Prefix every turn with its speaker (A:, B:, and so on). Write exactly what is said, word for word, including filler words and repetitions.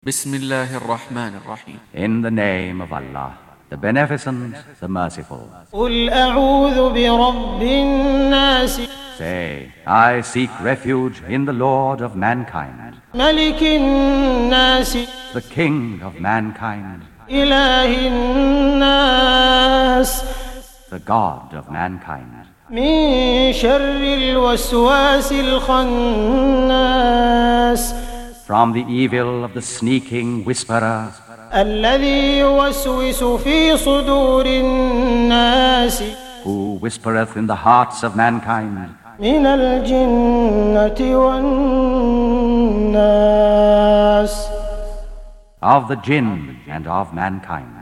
A: Bismillahir Rahmanir Rahim.
B: In the name of Allah, the Beneficent, the Merciful.
C: قُلْ أَعُوذُ بِرَبِّ النَّاسِ.
B: Say, I seek refuge in the Lord of mankind,
C: مَلِكِ النَّاسِ.
B: the King of mankind,
C: إِلَهِ النَّاسِ.
B: the God of mankind,
C: مِن شَرِّ الْوَسْوَاسِ الْخَنَّاسِ.
B: from the evil of the sneaking whisperer,
C: الذي يوسوس في صدور الناس
B: who whispereth in the hearts of mankind,
C: من الجنة والناس.
B: of the jinn and of mankind.